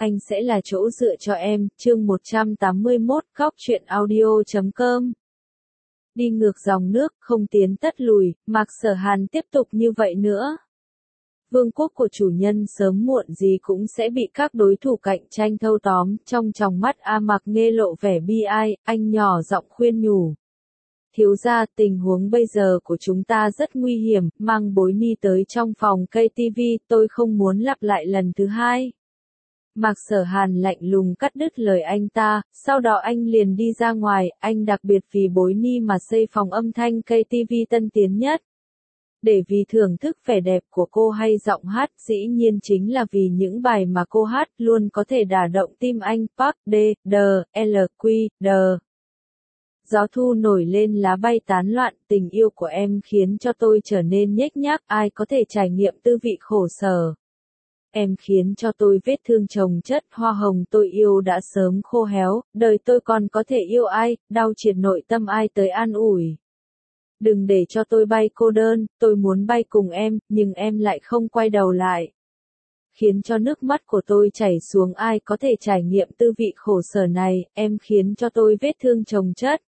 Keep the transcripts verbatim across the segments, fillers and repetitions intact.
anh sẽ là chỗ dựa cho em, chương một trăm tám mươi mốt, góc truyện audio chấm com. Đi ngược dòng nước, không tiến tất lùi, Mạc Sở Hàn tiếp tục như vậy nữa. Vương quốc của chủ nhân sớm muộn gì cũng sẽ bị các đối thủ cạnh tranh thâu tóm, trong tròng mắt A Mạc Nghê lộ vẻ bi ai, anh nhỏ giọng khuyên nhủ. Thiếu gia, tình huống bây giờ của chúng ta rất nguy hiểm, mang Bối Ni tới trong phòng ca tê vê, tôi không muốn lặp lại lần thứ hai. Mạc Sở Hàn lạnh lùng cắt đứt lời anh ta, sau đó anh liền đi ra ngoài, anh đặc biệt vì Bối Ni mà xây phòng âm thanh ca tê vê tân tiến nhất. Để vì thưởng thức vẻ đẹp của cô hay giọng hát, dĩ nhiên chính là vì những bài mà cô hát luôn có thể đả động tim anh. Park D, D, L, Q, D. Gió thu nổi lên lá bay tán loạn, tình yêu của em khiến cho tôi trở nên nhếch nhác, ai có thể trải nghiệm tư vị khổ sở. Em khiến cho tôi vết thương chồng chất, hoa hồng tôi yêu đã sớm khô héo, đời tôi còn có thể yêu ai, đau triệt nội tâm ai tới an ủi. Đừng để cho tôi bay cô đơn, tôi muốn bay cùng em, nhưng em lại không quay đầu lại. Khiến cho nước mắt của tôi chảy xuống, ai có thể trải nghiệm tư vị khổ sở này, em khiến cho tôi vết thương chồng chất.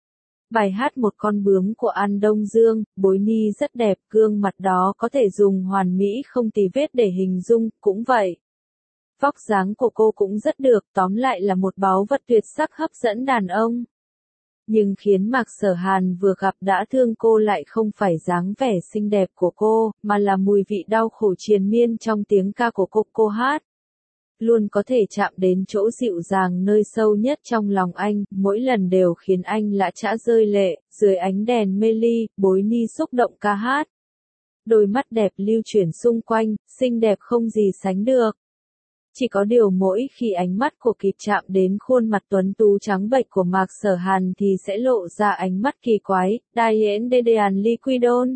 Bài hát Một con bướm của An Đông Dương, Bối Ni rất đẹp, gương mặt đó có thể dùng hoàn mỹ không tì vết để hình dung, cũng vậy. Vóc dáng của cô cũng rất được, tóm lại là một báu vật tuyệt sắc hấp dẫn đàn ông. Nhưng khiến Mạc Sở Hàn vừa gặp đã thương cô lại không phải dáng vẻ xinh đẹp của cô, mà là mùi vị đau khổ triền miên trong tiếng ca của cô cô hát. Luôn có thể chạm đến chỗ dịu dàng nơi sâu nhất trong lòng anh, mỗi lần đều khiến anh lã chã rơi lệ, dưới ánh đèn mê ly, Bối Ni xúc động ca hát. Đôi mắt đẹp lưu chuyển xung quanh, xinh đẹp không gì sánh được. Chỉ có điều mỗi khi ánh mắt của kịp chạm đến khuôn mặt tuấn tú trắng bệch của Mạc Sở Hàn thì sẽ lộ ra ánh mắt kỳ quái, Diane Dedean Liquidon.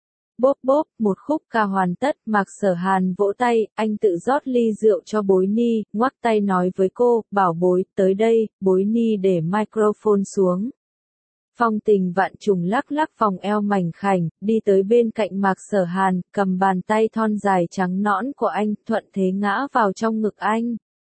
Bốp bốp, một khúc ca hoàn tất, Mạc Sở Hàn vỗ tay, anh tự rót ly rượu cho Bối Ni, ngoắc tay nói với cô, bảo bối, tới đây, Bối Ni để microphone xuống. Phong Tình Vạn Trùng lắc lắc vòng eo mảnh khảnh, đi tới bên cạnh Mạc Sở Hàn, cầm bàn tay thon dài trắng nõn của anh, thuận thế ngã vào trong ngực anh.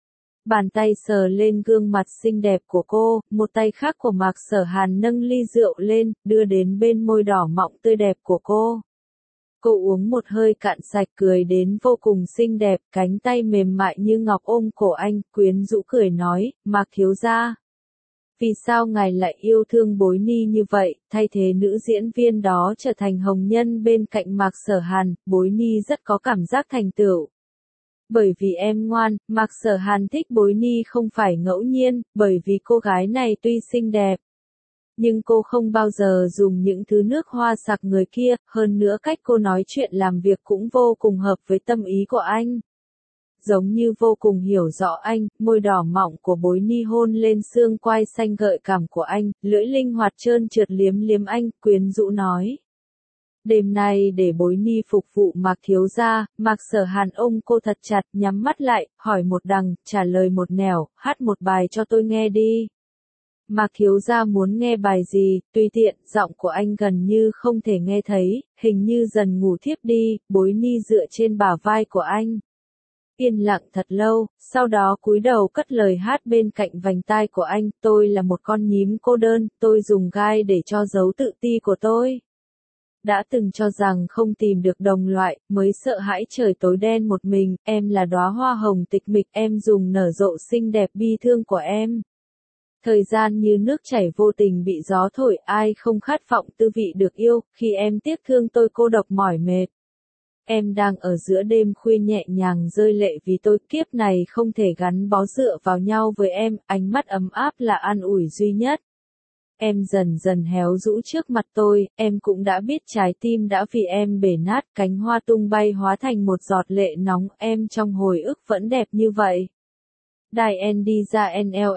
Bàn tay sờ lên gương mặt xinh đẹp của cô, một tay khác của Mạc Sở Hàn nâng ly rượu lên, đưa đến bên môi đỏ mọng tươi đẹp của cô. Cô uống một hơi cạn sạch, cười đến vô cùng xinh đẹp, cánh tay mềm mại như ngọc ôm cổ anh, quyến rũ cười nói, Mạc thiếu gia. Vì sao ngài lại yêu thương Bối Ni như vậy, thay thế nữ diễn viên đó trở thành hồng nhân bên cạnh Mạc Sở Hàn, Bối Ni rất có cảm giác thành tựu. Bởi vì em ngoan, Mạc Sở Hàn thích Bối Ni không phải ngẫu nhiên, bởi vì cô gái này tuy xinh đẹp. Nhưng cô không bao giờ dùng những thứ nước hoa sặc người kia, hơn nữa cách cô nói chuyện làm việc cũng vô cùng hợp với tâm ý của anh. Giống như vô cùng hiểu rõ anh, môi đỏ mọng của Bối Ni hôn lên xương quai xanh gợi cảm của anh, lưỡi linh hoạt trơn trượt liếm liếm anh, quyến rũ nói. Đêm nay để Bối Ni phục vụ Mạc thiếu gia, Mạc Sở Hàn ôm cô thật chặt, nhắm mắt lại, hỏi một đằng, trả lời một nẻo, hát một bài cho tôi nghe đi. Mạc thiếu gia muốn nghe bài gì, tùy tiện, giọng của anh gần như không thể nghe thấy, hình như dần ngủ thiếp đi, Bối Ni dựa trên bả vai của anh. Yên lặng thật lâu, sau đó cúi đầu cất lời hát bên cạnh vành tai của anh, tôi là một con nhím cô đơn, tôi dùng gai để cho giấu tự ti của tôi. Đã từng cho rằng không tìm được đồng loại, mới sợ hãi trời tối đen một mình, em là đóa hoa hồng tịch mịch, em dùng nở rộ xinh đẹp bi thương của em. Thời gian như nước chảy vô tình bị gió thổi, ai không khát vọng tư vị được yêu, khi em tiếc thương tôi cô độc mỏi mệt. Em đang ở giữa đêm khuya nhẹ nhàng rơi lệ vì tôi kiếp này không thể gắn bó dựa vào nhau với em, ánh mắt ấm áp là an ủi duy nhất. Em dần dần héo rũ trước mặt tôi, em cũng đã biết trái tim đã vì em bể nát, cánh hoa tung bay hóa thành một giọt lệ nóng, em trong hồi ức vẫn đẹp như vậy. Diane đi ra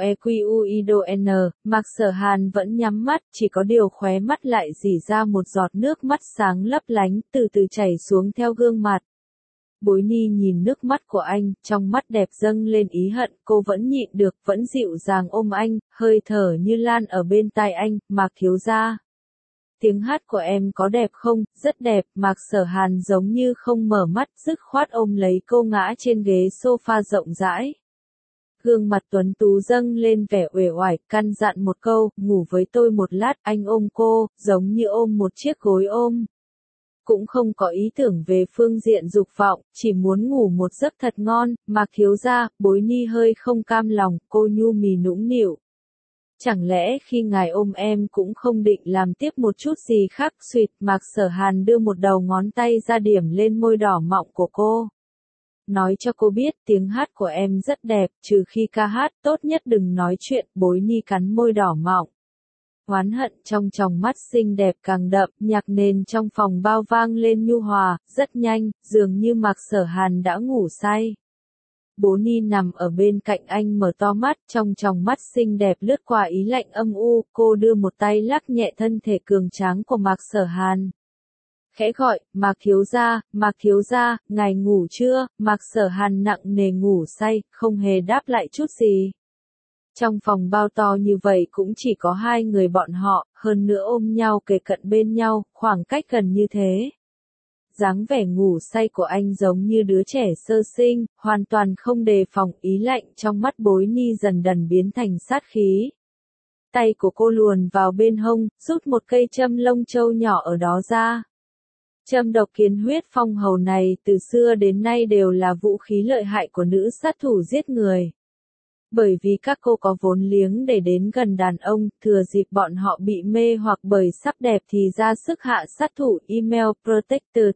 Nlequidon, Mạc Sở Hàn vẫn nhắm mắt, chỉ có điều khóe mắt lại rỉ ra một giọt nước mắt sáng lấp lánh, từ từ chảy xuống theo gương mặt. Bối Ni nhìn nước mắt của anh, trong mắt đẹp dâng lên ý hận, cô vẫn nhịn được, vẫn dịu dàng ôm anh, hơi thở như lan ở bên tai anh, Mạc thiếu gia. Tiếng hát của em có đẹp không? Rất đẹp, Mạc Sở Hàn giống như không mở mắt, dứt khoát ôm lấy cô ngã trên ghế sofa rộng rãi. Gương mặt tuấn tú dâng lên vẻ uể oải, căn dặn một câu, ngủ với tôi một lát, anh ôm cô, giống như ôm một chiếc gối ôm. Cũng không có ý tưởng về phương diện dục vọng, chỉ muốn ngủ một giấc thật ngon, Mạc thiếu gia, Bối Ni hơi không cam lòng, cô nhu mì nũng nịu. Chẳng lẽ khi ngài ôm em cũng không định làm tiếp một chút gì khác, suýt, Mạc Sở Hàn đưa một đầu ngón tay ra điểm lên môi đỏ mọng của cô. Nói cho cô biết tiếng hát của em rất đẹp, trừ khi ca hát, tốt nhất đừng nói chuyện, Bối Ni cắn môi đỏ mọng. Oán hận trong tròng mắt xinh đẹp càng đậm, nhạc nền trong phòng bao vang lên nhu hòa, rất nhanh, dường như Mạc Sở Hàn đã ngủ say. Bố Ni nằm ở bên cạnh anh mở to mắt, trong tròng mắt xinh đẹp lướt qua ý lạnh âm u, cô đưa một tay lắc nhẹ thân thể cường tráng của Mạc Sở Hàn. Khẽ gọi, Mạc thiếu gia, Mạc thiếu gia, ngài ngủ chưa? Mạc Sở Hàn nặng nề ngủ say, không hề đáp lại chút gì. Trong phòng bao to như vậy cũng chỉ có hai người bọn họ, hơn nữa ôm nhau kề cận bên nhau, khoảng cách gần như thế. Dáng vẻ ngủ say của anh giống như đứa trẻ sơ sinh, hoàn toàn không đề phòng, ý lạnh trong mắt Bối Ni dần dần biến thành sát khí. Tay của cô luồn vào bên hông, rút một cây châm lông châu nhỏ ở đó ra. Châm độc kiến huyết phong hầu này từ xưa đến nay đều là vũ khí lợi hại của nữ sát thủ giết người. Bởi vì các cô có vốn liếng để đến gần đàn ông, thừa dịp bọn họ bị mê hoặc bởi sắc đẹp thì ra sức hạ sát thủ email protected.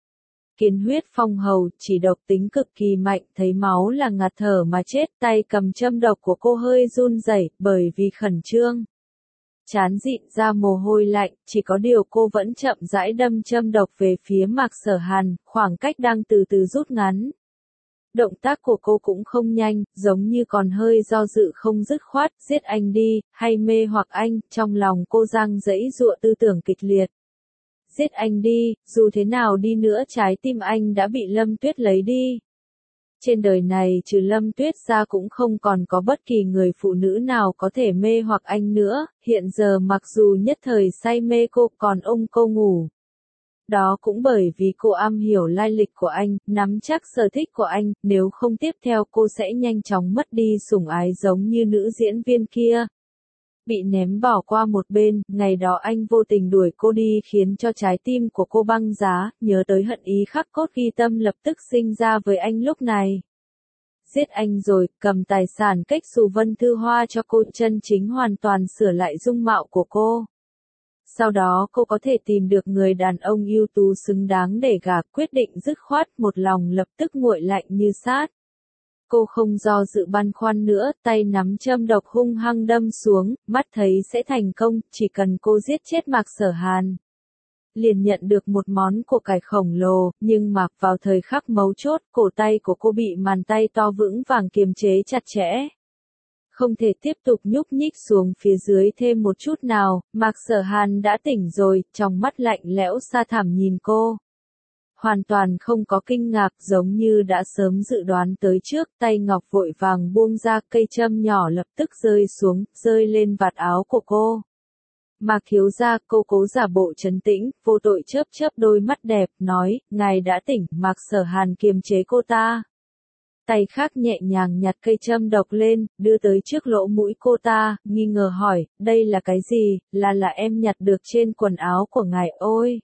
Kiến huyết phong hầu chỉ độc tính cực kỳ mạnh, thấy máu là ngạt thở mà chết, tay cầm châm độc của cô hơi run rẩy bởi vì khẩn trương. Chán dịn ra mồ hôi lạnh, chỉ có điều cô vẫn chậm rãi đâm châm độc về phía Mạc Sở Hàn, khoảng cách đang từ từ rút ngắn. Động tác của cô cũng không nhanh, giống như còn hơi do dự không dứt khoát, giết anh đi, hay mê hoặc anh, trong lòng cô giăng giãy giụa tư tưởng kịch liệt. Giết anh đi, dù thế nào đi nữa trái tim anh đã bị Lâm Tuyết lấy đi. Trên đời này trừ Lâm Tuyết ra cũng không còn có bất kỳ người phụ nữ nào có thể mê hoặc anh nữa, hiện giờ mặc dù nhất thời say mê cô còn ôm cô ngủ. Đó cũng bởi vì cô am hiểu lai lịch của anh, nắm chắc sở thích của anh, nếu không tiếp theo cô sẽ nhanh chóng mất đi sủng ái giống như nữ diễn viên kia. Bị ném bỏ qua một bên, ngày đó anh vô tình đuổi cô đi khiến cho trái tim của cô băng giá, nhớ tới hận ý khắc cốt ghi tâm lập tức sinh ra với anh lúc này. Giết anh rồi, cầm tài sản cách xù Vân Thư Hoa cho cô, chân chính hoàn toàn sửa lại dung mạo của cô. Sau đó cô có thể tìm được người đàn ông ưu tú xứng đáng để gả, quyết định dứt khoát, một lòng lập tức nguội lạnh như sát. Cô không do dự băn khoăn nữa, tay nắm châm độc hung hăng đâm xuống, mắt thấy sẽ thành công, chỉ cần cô giết chết Mạc Sở Hàn. Liền nhận được một món của cải khổng lồ, nhưng mà vào thời khắc mấu chốt, cổ tay của cô bị màn tay to vững vàng kiềm chế chặt chẽ. Không thể tiếp tục nhúc nhích xuống phía dưới thêm một chút nào, Mạc Sở Hàn đã tỉnh rồi, trong mắt lạnh lẽo xa thẳm nhìn cô. Hoàn toàn không có kinh ngạc, giống như đã sớm dự đoán tới trước, tay ngọc vội vàng buông ra, cây châm nhỏ lập tức rơi xuống, rơi lên vạt áo của cô. Mạc thiếu gia, cô cố giả bộ trấn tĩnh, vô tội chớp chớp đôi mắt đẹp, nói, ngài đã tỉnh, Mạc Sở Hàn kiềm chế cô ta. Tay khác nhẹ nhàng nhặt cây châm độc lên, đưa tới trước lỗ mũi cô ta, nghi ngờ hỏi, đây là cái gì, là là em nhặt được trên quần áo của ngài, ôi.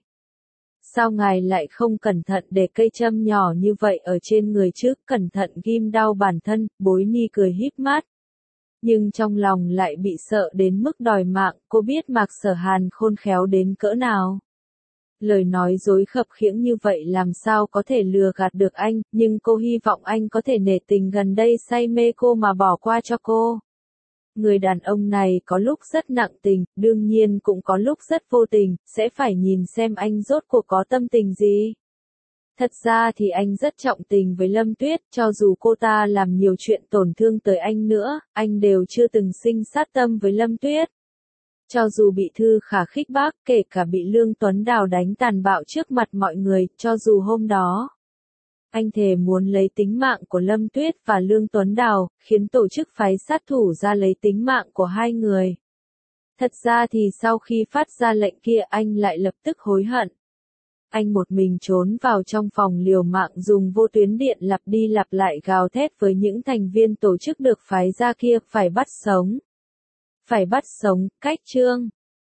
Sao ngài lại không cẩn thận để cây châm nhỏ như vậy ở trên người trước, cẩn thận ghim đau bản thân, Bối Ni cười híp mắt. Nhưng trong lòng lại bị sợ đến mức đòi mạng, cô biết Mạc Sở Hàn khôn khéo đến cỡ nào. Lời nói dối khập khiễng như vậy làm sao có thể lừa gạt được anh, nhưng cô hy vọng anh có thể nể tình gần đây say mê cô mà bỏ qua cho cô. Người đàn ông này có lúc rất nặng tình, đương nhiên cũng có lúc rất vô tình, sẽ phải nhìn xem anh rốt cuộc có tâm tình gì. Thật ra thì anh rất trọng tình với Lâm Tuyết, cho dù cô ta làm nhiều chuyện tổn thương tới anh nữa, anh đều chưa từng sinh sát tâm với Lâm Tuyết. Cho dù bị Thư Khả khích bác, kể cả bị Lương Tuấn Đào đánh tàn bạo trước mặt mọi người, cho dù hôm đó, anh thề muốn lấy tính mạng của Lâm Tuyết và Lương Tuấn Đào, khiến tổ chức phái sát thủ ra lấy tính mạng của hai người. Thật ra thì sau khi phát ra lệnh kia anh lại lập tức hối hận. anh một mình trốn vào trong phòng liều mạng dùng vô tuyến điện lặp đi lặp lại gào thét với những thành viên tổ chức được phái ra kia, phải bắt sống. Phải bắt sống, cách trương.